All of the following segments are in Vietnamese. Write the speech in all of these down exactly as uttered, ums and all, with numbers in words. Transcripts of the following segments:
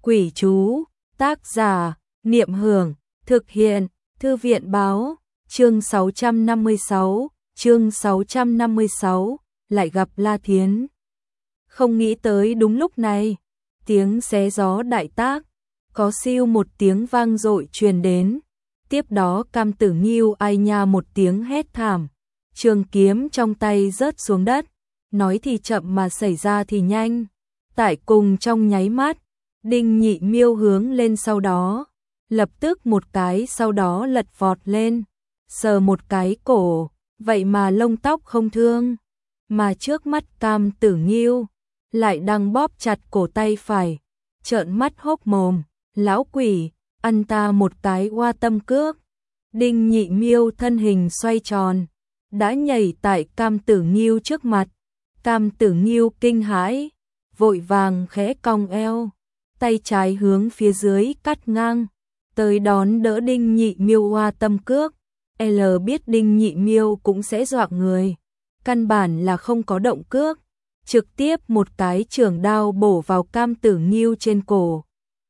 Quỷ chú, tác giả, Niệm Hưởng, thực hiện, Thư viện báo, chương sáu trăm năm mươi sáu, chương sáu trăm năm mươi sáu, lại gặp La Thiến. Không nghĩ tới đúng lúc này, tiếng xé gió đại tác, có siêu một tiếng vang dội truyền đến, tiếp đó Cam Tử Nghiêu ai nha một tiếng hét thảm, trường kiếm trong tay rớt xuống đất, nói thì chậm mà xảy ra thì nhanh, tại cùng trong nháy mắt, Đinh Nhị Miêu hướng lên sau đó, lập tức một cái sau đó lật vọt lên, sờ một cái cổ, vậy mà lông tóc không thương, mà trước mắt Cam Tử Nghiêu lại đang bóp chặt cổ tay phải, trợn mắt hốc mồm, lão quỷ, ăn ta một cái oa tâm cước. Đinh Nhị Miêu thân hình xoay tròn, đã nhảy tại Cam Tử Nghiêu trước mặt, Cam Tử Nghiêu kinh hãi, vội vàng khẽ cong eo, tay trái hướng phía dưới cắt ngang, tới đón đỡ Đinh Nhị Miêu oa tâm cước. L biết Đinh Nhị Miêu cũng sẽ dọa người, căn bản là không có động cước, trực tiếp một cái chưởng đao bổ vào Cam Tử Nghiêu trên cổ.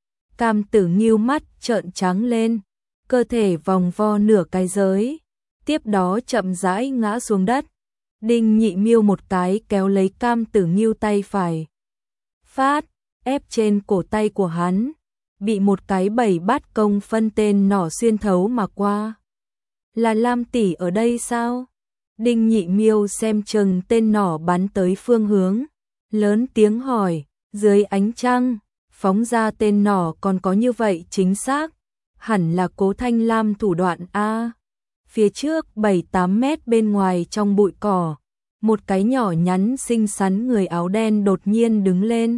Cam Tử Nghiêu mắt trợn trắng lên, cơ thể vòng vo nửa cái giới, tiếp đó chậm rãi ngã xuống đất. Đinh Nhị Miêu một cái kéo lấy Cam Tử Nghiêu tay phải, phát ép trên cổ tay của hắn, bị một cái bảy bát công phân tên nỏ xuyên thấu mà qua. Là Lam tỷ ở đây sao? Đinh Nhị Miêu xem chừng tên nỏ bắn tới phương hướng, lớn tiếng hỏi, dưới ánh trăng, phóng ra tên nỏ còn có như vậy chính xác, hẳn là Cố Thanh Lam thủ đoạn a. Phía trước bảy tám mét bên ngoài trong bụi cỏ, một cái nhỏ nhắn xinh xắn người áo đen đột nhiên đứng lên,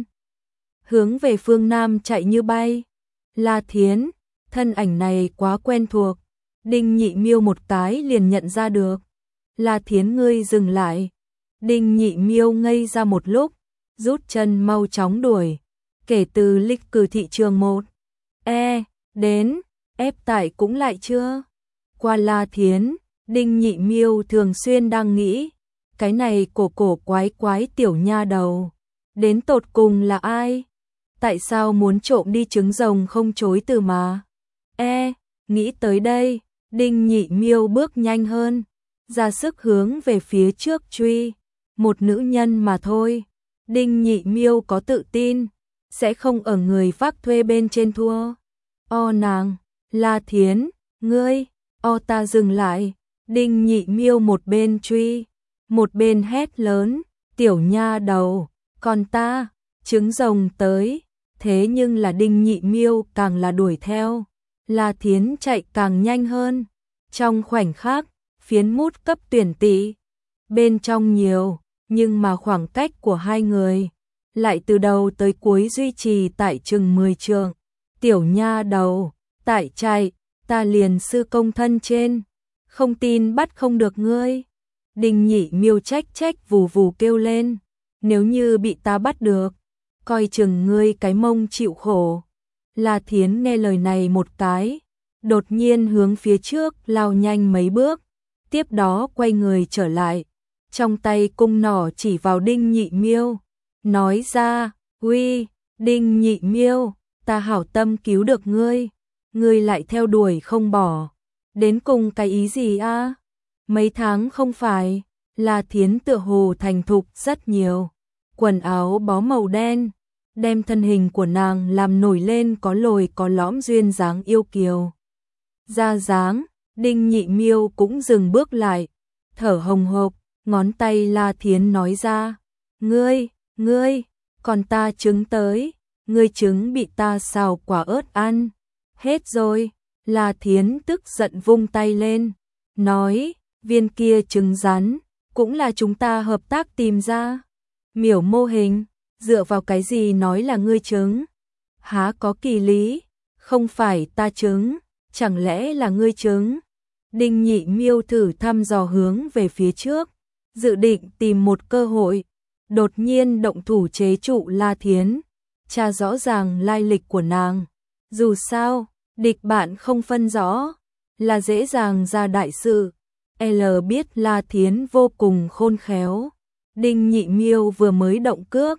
hướng về phương Nam chạy như bay. La Thiến, thân ảnh này quá quen thuộc, Đinh Nhị Miêu một cái liền nhận ra được. La Thiến ngươi dừng lại. Đinh Nhị Miêu ngây ra một lúc, rút chân mau chóng đuổi. Kể từ lịch cử thị trường một, E, đến, ép tải cũng lại chưa? Qua La Thiến, Đinh Nhị Miêu thường xuyên đang nghĩ, cái này cổ cổ quái quái tiểu nha đầu, đến tột cùng là ai? Tại sao muốn trộm đi trứng rồng không chối từ mà? E, nghĩ tới đây, Đinh Nhị Miêu bước nhanh hơn, ra sức hướng về phía trước truy, một nữ nhân mà thôi. Đinh Nhị Miêu có tự tin, sẽ không ở người vác thuê bên trên thua. O nàng, La Thiến, ngươi, o ta dừng lại. Đinh Nhị Miêu một bên truy, một bên hét lớn, tiểu nha đầu, còn ta, trứng rồng tới. Thế nhưng là Đinh Nhị Miêu càng là đuổi theo, La Thiến chạy càng nhanh hơn. Trong khoảnh khắc, phiến mút cấp tuyển tỷ, bên trong nhiều, nhưng mà khoảng cách của hai người lại từ đầu tới cuối duy trì tại chừng mười trượng. Tiểu nha đầu, tại chạy, ta liền sư công thân trên, không tin bắt không được ngươi. Đinh Nhị Miêu trách trách vù vù kêu lên, nếu như bị ta bắt được, coi chừng ngươi cái mông chịu khổ. La Thiến nghe lời này một cái, đột nhiên hướng phía trước lao nhanh mấy bước, tiếp đó quay người trở lại, trong tay cung nỏ chỉ vào Đinh Nhị Miêu, nói ra, uy, Đinh Nhị Miêu, ta hảo tâm cứu được ngươi, ngươi lại theo đuổi không bỏ, đến cùng cái ý gì a? Mấy tháng không phải, La Thiến tựa hồ thành thục rất nhiều, quần áo bó màu đen, đem thân hình của nàng làm nổi lên có lồi có lõm duyên dáng yêu kiều. Ra dáng, Đinh Nhị Miêu cũng dừng bước lại, thở hồng hộc, ngón tay La Thiến nói ra, ngươi, ngươi, còn ta trứng tới, ngươi trứng bị ta xào quả ớt ăn, hết rồi. La Thiến tức giận vung tay lên, nói, viên kia trứng rắn, cũng là chúng ta hợp tác tìm ra. Miểu mô hình, dựa vào cái gì nói là ngươi trứng? Há có kỳ lý, không phải ta trứng, chẳng lẽ là ngươi trứng? Đinh Nhị Miêu thử thăm dò hướng về phía trước, dự định tìm một cơ hội, đột nhiên động thủ chế trụ La Thiến, tra rõ ràng lai lịch của nàng. Dù sao, địch bạn không phân rõ, là dễ dàng ra đại sự. L biết La Thiến vô cùng khôn khéo, Đinh Nhị Miêu vừa mới động cước,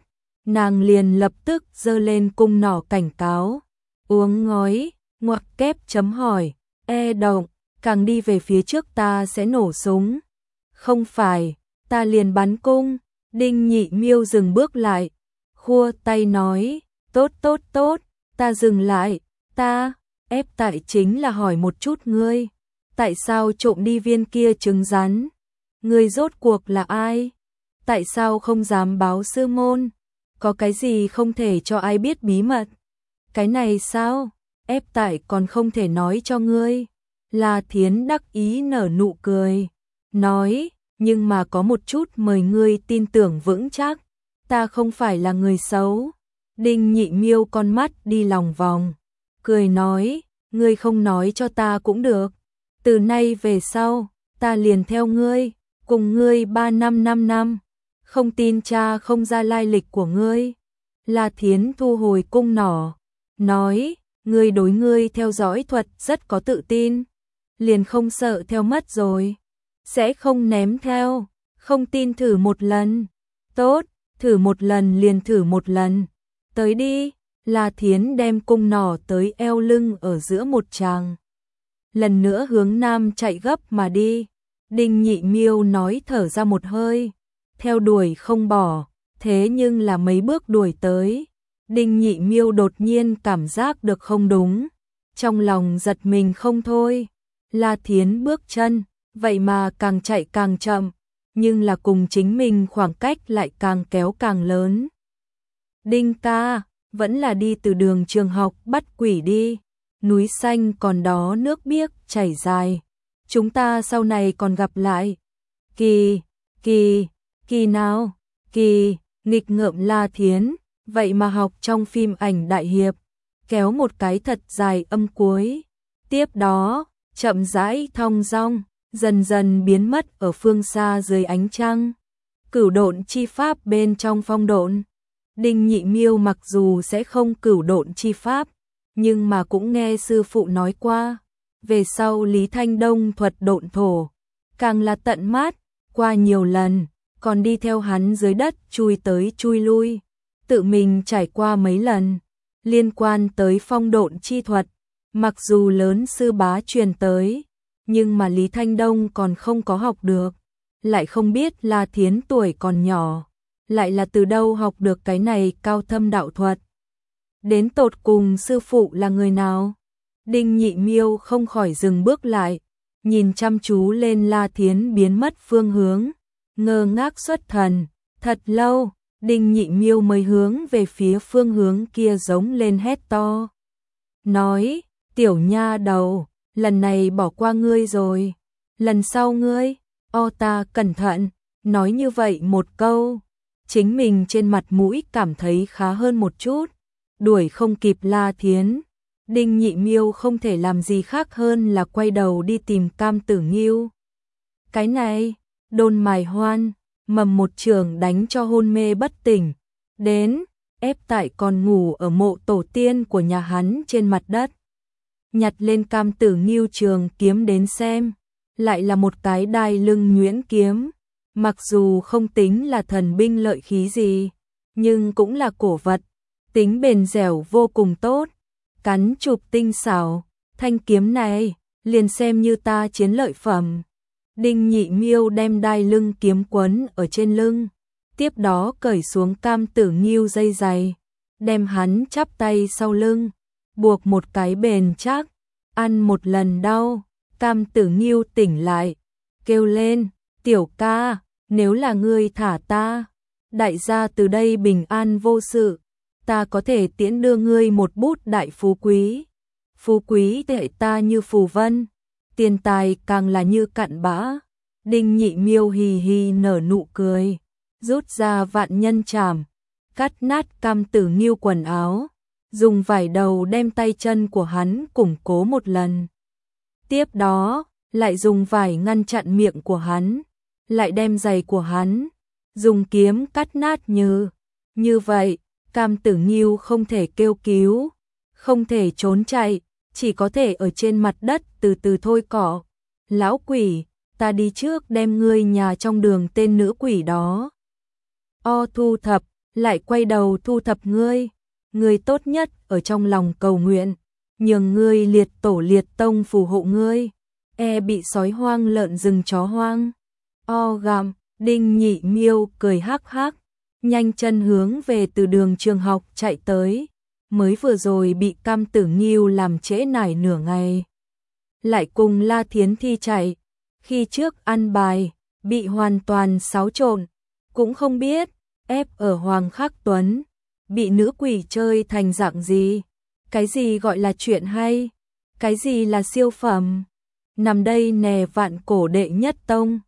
nàng liền lập tức giơ lên cung nỏ cảnh cáo. Uống ngói, ngoặc kép chấm hỏi, e động, càng đi về phía trước ta sẽ nổ súng. Không phải, ta liền bắn cung. Đinh Nhị Miêu dừng bước lại, khua tay nói, tốt tốt tốt, ta dừng lại, ta, ép tại chính là hỏi một chút ngươi, tại sao trộm đi viên kia trứng rắn? Ngươi rốt cuộc là ai? Tại sao không dám báo sư môn? Có cái gì không thể cho ai biết bí mật? Cái này sao? Ép tại còn không thể nói cho ngươi. La Thiến đắc ý nở nụ cười, nói, nhưng mà có một chút mời ngươi tin tưởng vững chắc, ta không phải là người xấu. Đinh Nhị Miêu con mắt đi lòng vòng, cười nói, ngươi không nói cho ta cũng được. Từ nay về sau, ta liền theo ngươi, cùng ngươi ba năm năm năm, không tin cha không ra lai lịch của ngươi. La Thiến thu hồi cung nỏ, nói, ngươi đối ngươi theo dõi thuật rất có tự tin, liền không sợ theo mất rồi. Sẽ không ném theo, không tin thử một lần. Tốt, thử một lần liền thử một lần. Tới đi, La Thiến đem cung nỏ tới eo lưng ở giữa một tràng. Lần nữa hướng nam chạy gấp mà đi. Đinh Nhị Miêu nói thở ra một hơi, theo đuổi không bỏ, thế nhưng là mấy bước đuổi tới. Đinh Nhị Miêu đột nhiên cảm giác được không đúng, trong lòng giật mình không thôi. La Thiến bước chân, vậy mà càng chạy càng chậm, nhưng là cùng chính mình khoảng cách lại càng kéo càng lớn. Đinh ca, vẫn là đi từ đường trường học bắt quỷ đi, núi xanh còn đó nước biếc chảy dài, chúng ta sau này còn gặp lại. Kỳ, kỳ, kỳ nào, kỳ, nghịch ngợm La Thiến, vậy mà học trong phim ảnh đại hiệp, kéo một cái thật dài âm cuối, tiếp đó, chậm rãi thong dong, dần dần biến mất ở phương xa dưới ánh trăng. Cửu độn chi pháp bên trong phong độn. Đinh Nhị Miêu mặc dù sẽ không cửu độn chi pháp, nhưng mà cũng nghe sư phụ nói qua. Về sau Lý Thanh Đông thuật độn thổ, càng là tận mát, qua nhiều lần, còn đi theo hắn dưới đất chui tới chui lui, tự mình trải qua mấy lần, liên quan tới phong độn chi thuật. Mặc dù lớn sư bá truyền tới, nhưng mà Lý Thanh Đông còn không có học được, lại không biết La Thiến tuổi còn nhỏ, lại là từ đâu học được cái này cao thâm đạo thuật. Đến tột cùng sư phụ là người nào? Đinh Nhị Miêu không khỏi dừng bước lại, nhìn chăm chú lên La Thiến biến mất phương hướng, ngơ ngác xuất thần, thật lâu, Đinh Nhị Miêu mới hướng về phía phương hướng kia giống lên hét to. Nói, tiểu nha đầu, lần này bỏ qua ngươi rồi, lần sau ngươi, o ta cẩn thận, nói như vậy một câu, chính mình trên mặt mũi cảm thấy khá hơn một chút, đuổi không kịp La Thiến. Đinh Nhị Miêu không thể làm gì khác hơn là quay đầu đi tìm Cam Tử Nghiêu. Cái này, Đôn Mài Hoan, mầm một trường đánh cho hôn mê bất tỉnh, đến, ép tại còn ngủ ở mộ tổ tiên của nhà hắn trên mặt đất. Nhặt lên Cam Tử Nghiêu trường kiếm đến xem, lại là một cái đai lưng nhuyễn kiếm, mặc dù không tính là thần binh lợi khí gì, nhưng cũng là cổ vật, tính bền dẻo vô cùng tốt, cắn chụp tinh xảo, thanh kiếm này liền xem như ta chiến lợi phẩm. Đinh Nhị Miêu đem đai lưng kiếm quấn ở trên lưng, tiếp đó cởi xuống Cam Tử Nghiêu dây giày, đem hắn chắp tay sau lưng, buộc một cái bền chắc, ăn một lần đau. Cam Tử Nghiêu tỉnh lại, kêu lên, tiểu ca, nếu là ngươi thả ta, đại gia từ đây bình an vô sự, ta có thể tiễn đưa ngươi một bút đại phú quý. Phú quý tệ ta như phù vân, tiền tài càng là như cặn bã. Đinh Nhị Miêu hì hì nở nụ cười, rút ra vạn nhân chảm, cắt nát Cam Tử Nghiêu quần áo, dùng vải đầu đem tay chân của hắn củng cố một lần. Tiếp đó, lại dùng vải ngăn chặn miệng của hắn, lại đem giày của hắn, dùng kiếm cắt nát như. Như vậy, Cam Tử Nghiêu không thể kêu cứu, không thể trốn chạy, chỉ có thể ở trên mặt đất từ từ thôi cỏ. Lão quỷ, ta đi trước đem ngươi nhà trong đường tên nữ quỷ đó. O thu thập, lại quay đầu thu thập ngươi, ngươi tốt nhất ở trong lòng cầu nguyện, nhường ngươi liệt tổ liệt tông phù hộ ngươi, e bị sói hoang lợn rừng chó hoang. O gặm, Đinh Nhị Miêu cười hắc hắc, nhanh chân hướng về từ đường trường học chạy tới, mới vừa rồi bị Cam Tử Nghiêu làm trễ nải nửa ngày. Lại cùng La Thiến Thi chạy, khi trước ăn bài, bị hoàn toàn xáo trộn, cũng không biết, ép ở Hoàng Khắc Tuấn, bị nữ quỷ chơi thành dạng gì, cái gì gọi là chuyện hay, cái gì là siêu phẩm, nằm đây nè vạn cổ đệ nhất tông.